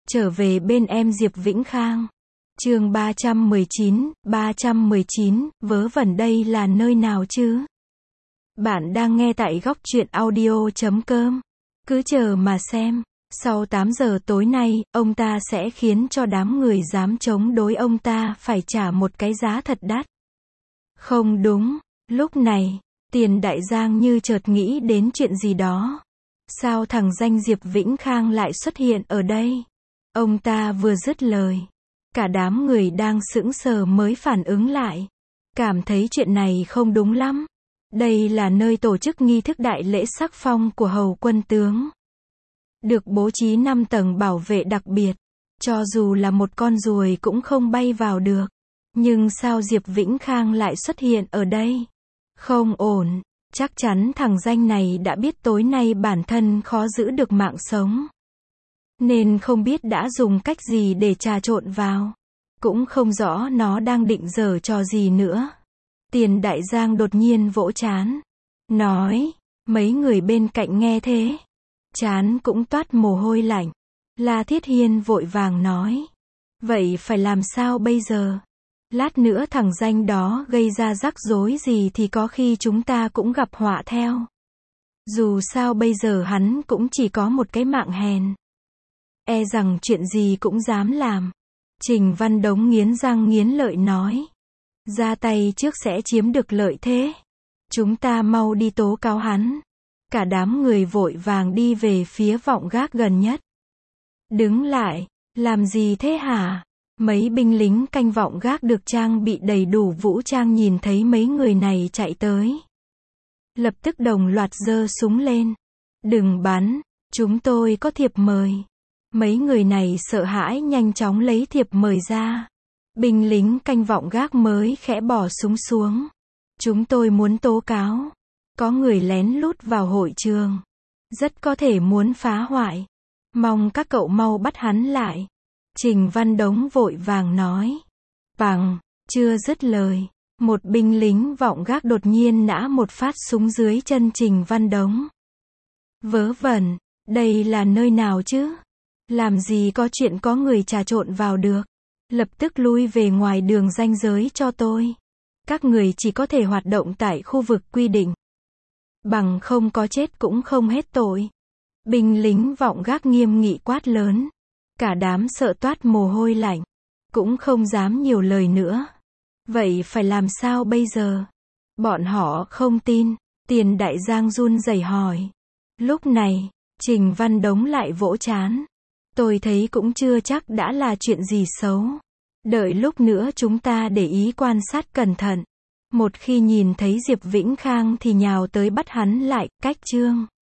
Trở về bên em Diệp Vĩnh Khang. Chương 319, vớ vẩn đây là nơi nào chứ? Bạn đang nghe tại góc truyện audio.com. Cứ chờ mà xem. Sau 8 giờ tối nay, ông ta sẽ khiến cho đám người dám chống đối ông ta phải trả một cái giá thật đắt. Không đúng. Lúc này, Tiền Đại Giang như chợt nghĩ đến chuyện gì đó. Sao thằng danh Diệp Vĩnh Khang lại xuất hiện ở đây? Ông ta vừa dứt lời, cả đám người đang sững sờ mới phản ứng lại. Cảm thấy chuyện này không đúng lắm. Đây là nơi tổ chức nghi thức đại lễ sắc phong của hầu quân tướng. Được bố trí 5 tầng bảo vệ đặc biệt. Cho dù là một con ruồi cũng không bay vào được. Nhưng sao Diệp Vĩnh Khang lại xuất hiện ở đây? Không ổn. Chắc chắn thằng danh này đã biết tối nay bản thân khó giữ được mạng sống. Nên không biết đã dùng cách gì để trà trộn vào. Cũng không rõ nó đang định giở trò gì nữa. Tiền Đại Giang đột nhiên vỗ trán. Nói, mấy người bên cạnh nghe thế. Trán cũng toát mồ hôi lạnh. La Thiết Hiên vội vàng nói. Vậy phải làm sao bây giờ? Lát nữa thằng danh đó gây ra rắc rối gì thì có khi chúng ta cũng gặp họa theo. Dù sao bây giờ hắn cũng chỉ có một cái mạng hèn. E rằng chuyện gì cũng dám làm. Trình Văn Đống nghiến răng nghiến lợi nói. Ra tay trước sẽ chiếm được lợi thế. Chúng ta mau đi tố cáo hắn. Cả đám người vội vàng đi về phía vọng gác gần nhất. Đứng lại, làm gì thế hả? Mấy binh lính canh vọng gác được trang bị đầy đủ vũ trang nhìn thấy mấy người này chạy tới. Lập tức đồng loạt giơ súng lên. Đừng bắn, chúng tôi có thiệp mời. Mấy người này sợ hãi nhanh chóng lấy thiệp mời ra. Binh lính canh vọng gác mới khẽ bỏ súng xuống. Chúng tôi muốn tố cáo. Có người lén lút vào hội trường. Rất có thể muốn phá hoại. Mong các cậu mau bắt hắn lại. Trình Văn Đống vội vàng nói. Bằng, chưa dứt lời. Một binh lính vọng gác đột nhiên nã một phát súng dưới chân Trình Văn Đống. Vớ vẩn, đây là nơi nào chứ? Làm gì có chuyện có người trà trộn vào được. Lập tức lui về ngoài đường ranh giới cho tôi. Các người chỉ có thể hoạt động tại khu vực quy định. Bằng không có chết cũng không hết tội. Binh lính vọng gác nghiêm nghị quát lớn. Cả đám sợ toát mồ hôi lạnh. Cũng không dám nhiều lời nữa. Vậy phải làm sao bây giờ? Bọn họ không tin. Tiền Đại Giang run rẩy hỏi. Lúc này, Trình Văn Đống lại vỗ trán. Tôi thấy cũng chưa chắc đã là chuyện gì xấu. Đợi lúc nữa chúng ta để ý quan sát cẩn thận. Một khi nhìn thấy Diệp Vĩnh Khang thì nhào tới bắt hắn lại, cách chương.